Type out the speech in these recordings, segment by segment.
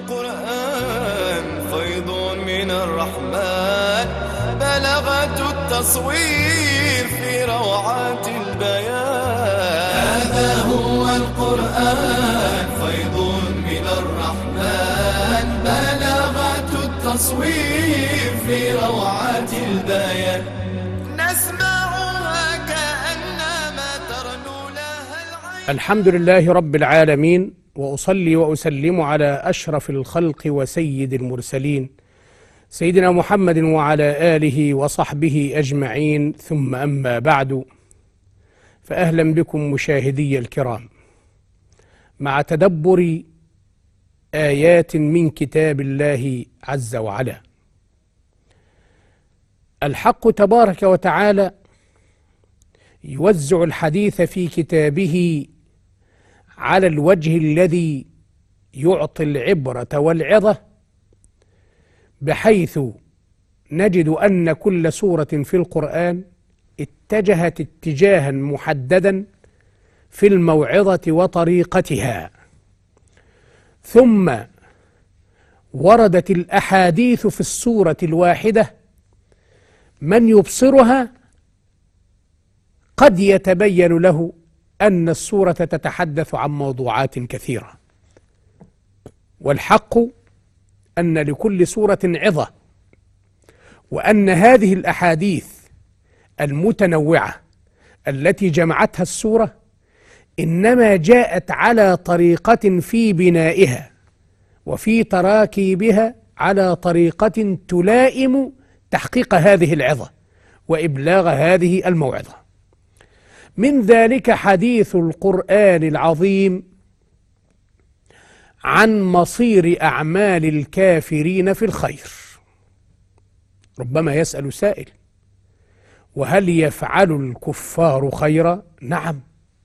القرآن فيض من الرحمن، بلغة التصوير في روعات البيان. هذا هو القرآن فيض من الرحمن، بلغة التصوير في روعات البيان. نسمعها كأنما ترنو لها العين. الحمد لله رب العالمين، وأصلي وأسلم على أشرف الخلق وسيد المرسلين سيدنا محمد وعلى آله وصحبه أجمعين، ثم أما بعد، فأهلا بكم مشاهدي الكرام مع تدبر آيات من كتاب الله عز وعلا. الحق تبارك وتعالى يوزع الحديث في كتابه على الوجه الذي يعطي العبرة والعظة، بحيث نجد أن كل سورة في القرآن اتجهت اتجاها محددا في الموعظة وطريقتها، ثم وردت الأحاديث في السورة الواحدة من يبصرها قد يتبين له أن السورة تتحدث عن موضوعات كثيرة، والحق أن لكل سورة عظة، وأن هذه الأحاديث المتنوعة التي جمعتها السورة إنما جاءت على طريقة في بنائها وفي تراكيبها على طريقة تلائم تحقيق هذه العظة وإبلاغ هذه الموعظة. من ذلك حديث القرآن العظيم عن مصير أعمال الكافرين في الخير. ربما يسأل سائل: وهل يفعل الكفار خيرا؟ نعم،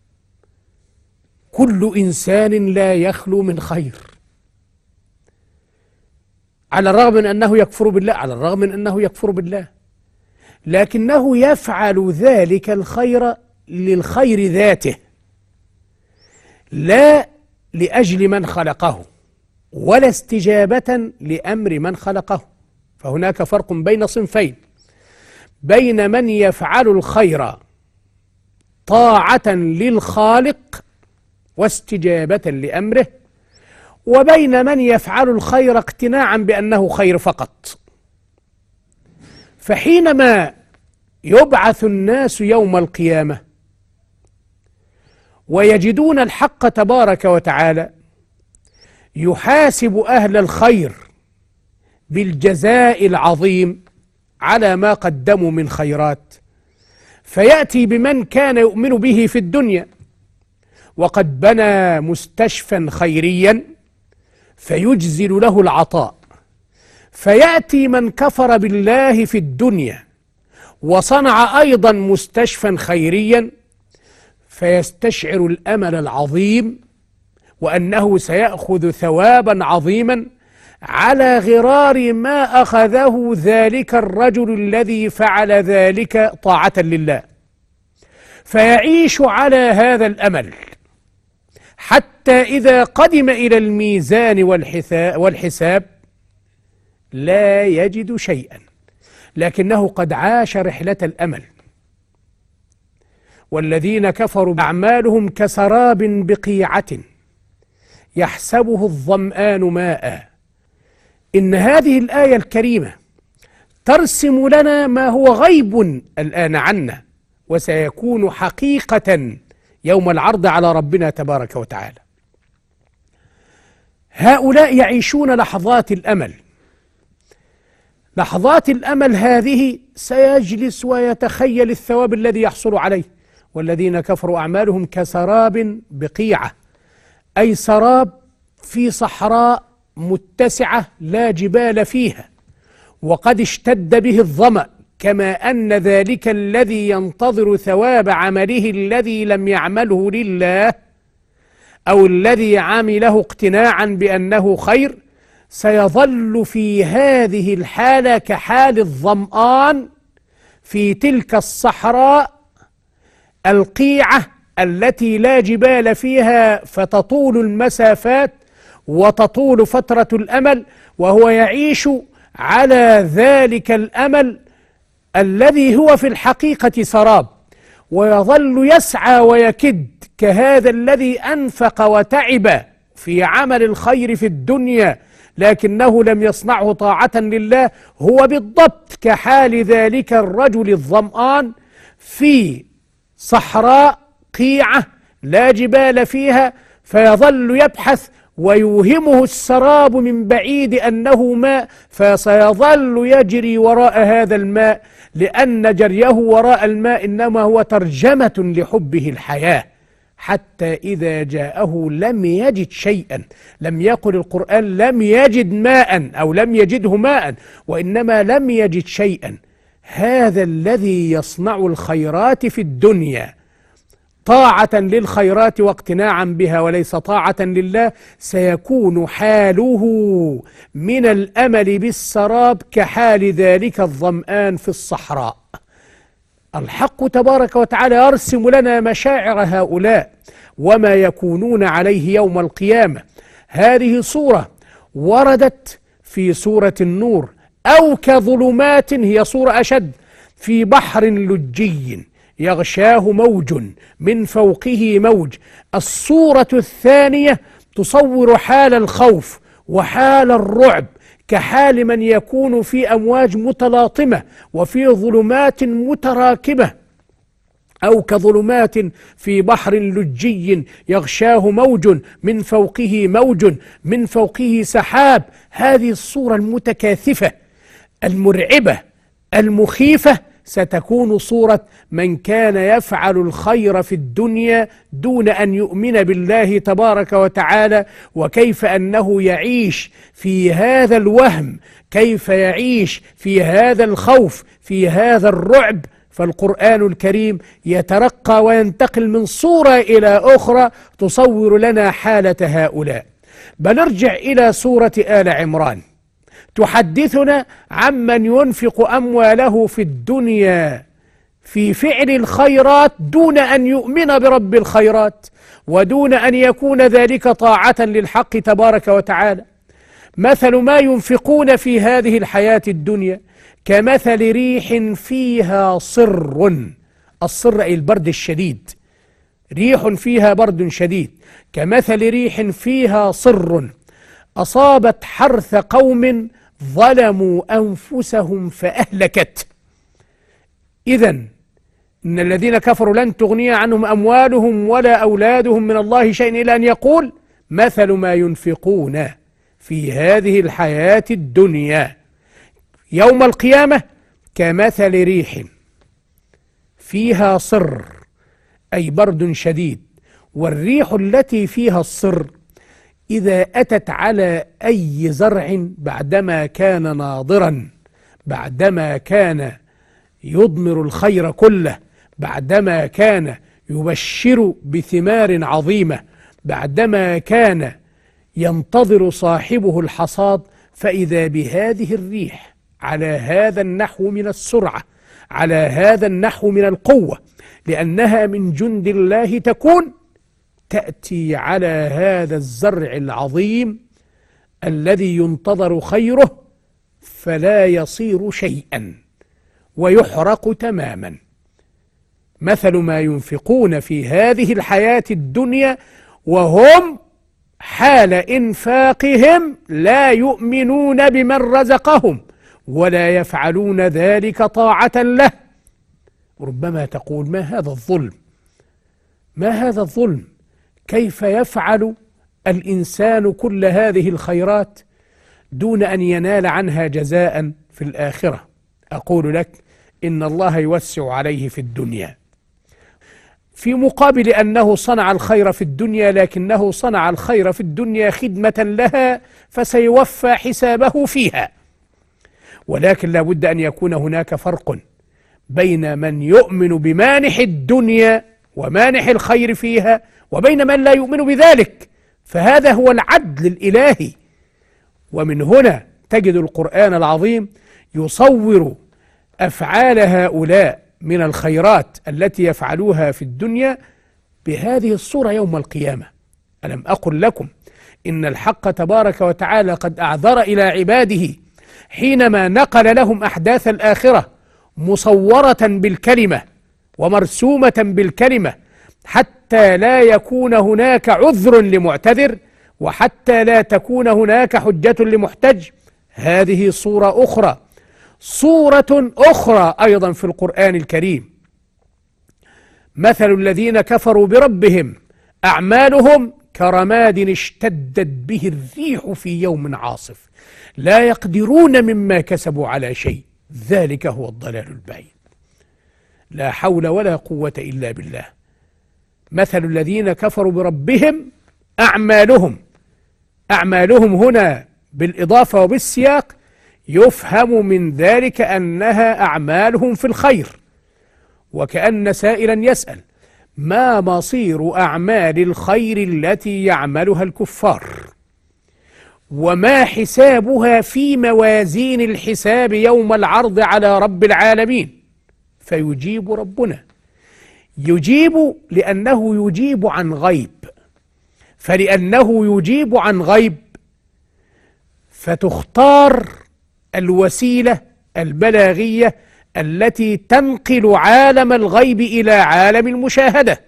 كل إنسان لا يخلو من خير، على الرغم من أنه يكفر بالله، على الرغم من أنه يكفر بالله، لكنه يفعل ذلك الخير للخير ذاته، لا لأجل من خلقه ولا استجابة لأمر من خلقه. فهناك فرق بين صنفين: بين من يفعل الخير طاعة للخالق واستجابة لأمره، وبين من يفعل الخير اقتناعا بأنه خير فقط. فحينما يبعث الناس يوم القيامة ويجدون الحق تبارك وتعالى يحاسب أهل الخير بالجزاء العظيم على ما قدموا من خيرات، فيأتي بمن كان يؤمن به في الدنيا وقد بنى مستشفى خيريا فيجزل له العطاء، فيأتي من كفر بالله في الدنيا وصنع أيضا مستشفى خيريا فيستشعر الأمل العظيم وأنه سيأخذ ثوابا عظيما على غرار ما أخذه ذلك الرجل الذي فعل ذلك طاعة لله، فيعيش على هذا الأمل حتى إذا قدم إلى الميزان والحساب لا يجد شيئا، لكنه قد عاش رحلة الأمل. والذين كفروا أعمالهم كسراب بقيعة يحسبه الظمآن ماء. إن هذه الآية الكريمة ترسم لنا ما هو غيب الآن عنا وسيكون حقيقة يوم العرض على ربنا تبارك وتعالى. هؤلاء يعيشون لحظات الأمل، لحظات الأمل هذه سيجلس ويتخيل الثواب الذي يحصل عليه. والذين كفروا أعمالهم كسراب بقيعة، أي سراب في صحراء متسعة لا جبال فيها، وقد اشتد به الظمأ، كما أن ذلك الذي ينتظر ثواب عمله الذي لم يعمله لله أو الذي عمله اقتناعا بأنه خير سيظل في هذه الحالة كحال الظمآن في تلك الصحراء القيعة التي لا جبال فيها فتطول المسافات وتطول فترة الأمل، وهو يعيش على ذلك الأمل الذي هو في الحقيقة سراب، ويظل يسعى ويكد كهذا الذي أنفق وتعب في عمل الخير في الدنيا لكنه لم يصنعه طاعة لله. هو بالضبط كحال ذلك الرجل الظمآن في صحراء قيعة لا جبال فيها، فيظل يبحث ويوهمه السراب من بعيد أنه ماء، فسيظل يجري وراء هذا الماء، لأن جريه وراء الماء إنما هو ترجمة لحبه الحياة، حتى إذا جاءه لم يجد شيئا. لم يقل القرآن لم يجد ماء أو لم يجده ماء، وإنما لم يجد شيئا. هذا الذي يصنع الخيرات في الدنيا طاعة للخيرات واقتناعا بها وليس طاعة لله، سيكون حاله من الأمل بالسراب كحال ذلك الظمآن في الصحراء. الحق تبارك وتعالى يرسم لنا مشاعر هؤلاء وما يكونون عليه يوم القيامة. هذه صورة وردت في سورة النور، أو كظلمات، هي صورة أشد، في بحر لجي يغشاه موج من فوقه موج. الصورة الثانية تصور حال الخوف وحال الرعب كحال من يكون في أمواج متلاطمة وفي ظلمات متراكبة، أو كظلمات في بحر لجي يغشاه موج من فوقه موج من فوقه سحاب. هذه الصورة المتكاثفة المرعبة المخيفة ستكون صورة من كان يفعل الخير في الدنيا دون أن يؤمن بالله تبارك وتعالى، وكيف أنه يعيش في هذا الوهم، كيف يعيش في هذا الخوف، في هذا الرعب. فالقرآن الكريم يترقى وينتقل من صورة إلى أخرى تصور لنا حالة هؤلاء. بل ارجع إلى سورة آل عمران، تحدثنا عمن ينفق أمواله في الدنيا في فعل الخيرات دون أن يؤمن برب الخيرات ودون أن يكون ذلك طاعة للحق تبارك وتعالى. مثل ما ينفقون في هذه الحياة الدنيا كمثل ريح فيها صر، الصر أي البرد الشديد، ريح فيها برد شديد، كمثل ريح فيها صر أصابت حرث قوم ظلموا أنفسهم فأهلكت. إذن إن الذين كفروا لن تغني عنهم أموالهم ولا أولادهم من الله شيئا، إلا أن يقول مثل ما ينفقون في هذه الحياة الدنيا يوم القيامة كمثل ريح فيها صر، أي برد شديد. والريح التي فيها الصر إذا أتت على أي زرع بعدما كان ناضرا، بعدما كان يضمر الخير كله، بعدما كان يبشر بثمار عظيمة، بعدما كان ينتظر صاحبه الحصاد، فإذا بهذه الريح على هذا النحو من السرعة، على هذا النحو من القوة، لأنها من جند الله تكون، تأتي على هذا الزرع العظيم الذي ينتظر خيره فلا يصير شيئا ويحرق تماما. مثل ما ينفقون في هذه الحياة الدنيا وهم حال إنفاقهم لا يؤمنون بمن رزقهم ولا يفعلون ذلك طاعة له. ربما تقول ما هذا الظلم؟ ما هذا الظلم؟ كيف يفعل الإنسان كل هذه الخيرات دون أن ينال عنها جزاء في الآخرة؟ أقول لك إن الله يوسع عليه في الدنيا، في مقابل أنه صنع الخير في الدنيا، لكنه صنع الخير في الدنيا خدمة لها فسيوفى حسابه فيها. ولكن لا بد أن يكون هناك فرق بين من يؤمن بمانح الدنيا ومانح الخير فيها وبين من لا يؤمن بذلك، فهذا هو العدل الإلهي. ومن هنا تجد القرآن العظيم يصور أفعال هؤلاء من الخيرات التي يفعلوها في الدنيا بهذه الصورة يوم القيامة. ألم أقل لكم إن الحق تبارك وتعالى قد أعذر إلى عباده حينما نقل لهم أحداث الآخرة مصورة بالكلمة ومرسومة بالكلمة، حتى لا يكون هناك عذر لمعتذر، وحتى لا تكون هناك حجة لمحتج. هذه صورة أخرى، صورة أخرى أيضا في القرآن الكريم: مثل الذين كفروا بربهم أعمالهم كرماد اشتدت به الريح في يوم عاصف لا يقدرون مما كسبوا على شيء ذلك هو الضلال البعيد. لا حول ولا قوة إلا بالله. مثل الذين كفروا بربهم أعمالهم، أعمالهم هنا بالإضافة وبالسياق يفهم من ذلك أنها أعمالهم في الخير، وكأن سائلا يسأل: ما مصير أعمال الخير التي يعملها الكفار؟ وما حسابها في موازين الحساب يوم العرض على رب العالمين؟ فيجيب ربنا، يجيب لأنه يجيب عن غيب، فلأنه يجيب عن غيب فتختار الوسيلة البلاغية التي تنقل عالم الغيب إلى عالم المشاهدة.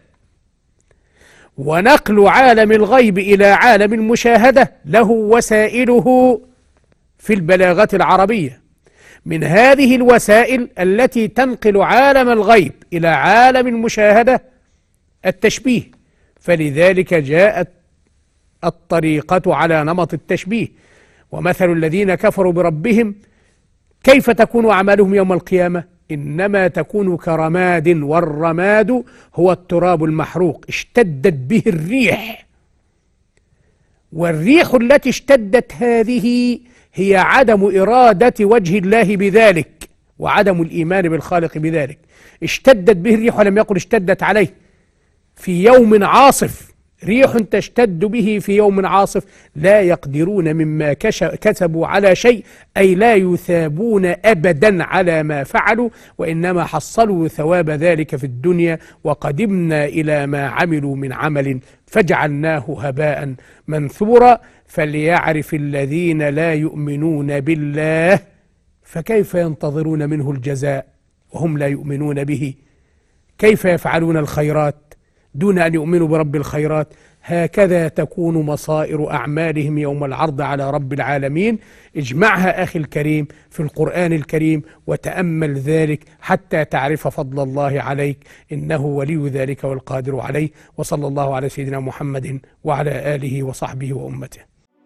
ونقل عالم الغيب إلى عالم المشاهدة له وسائله في البلاغة العربية. من هذه الوسائل التي تنقل عالم الغيب إلى عالم المشاهدة التشبيه، فلذلك جاءت الطريقة على نمط التشبيه. ومثل الذين كفروا بربهم كيف تكون أعمالهم يوم القيامة؟ إنما تكون كرماد، والرماد هو التراب المحروق اشتدت به الريح، والريح التي اشتدت هذه هي عدم إرادة وجه الله بذلك وعدم الإيمان بالخالق بذلك. اشتدت به الريح، ولم يقل اشتدت عليه في يوم عاصف. ريح تشتد به في يوم عاصف لا يقدرون مما كسبوا على شيء، أي لا يثابون أبدا على ما فعلوا، وإنما حصلوا ثواب ذلك في الدنيا. وقدمنا إلى ما عملوا من عمل فجعلناه هباء منثورا. فليعرف الذين لا يؤمنون بالله فكيف ينتظرون منه الجزاء وهم لا يؤمنون به؟ كيف يفعلون الخيرات دون أن يؤمنوا برب الخيرات؟ هكذا تكون مصائر أعمالهم يوم العرض على رب العالمين. اجمعها أخي الكريم في القرآن الكريم وتأمل ذلك حتى تعرف فضل الله عليك، إنه ولي ذلك والقادر عليه. وصلى الله على سيدنا محمد وعلى آله وصحبه وأمته.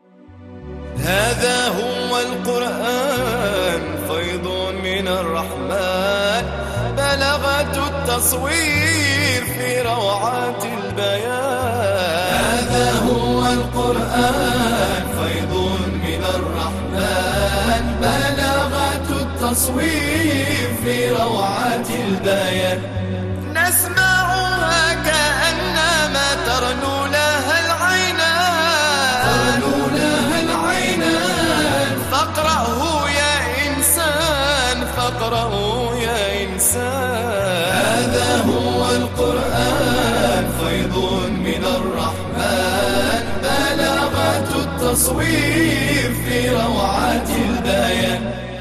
هذا هو القرآن فيض من الرحمن، بلغة التصوير في روعات البيان. هذا هو القرآن فيض من الرحمن، بلغة التصوير في روعات البيان. نسمعها كأنما ترنو لها العينان، ترنو لها العينان. فاقرأه يا إنسان، فاقرأه يا إنسان. هذا هو القرآن فيض من الرحمن، بلغة التصوير في روعات البيان.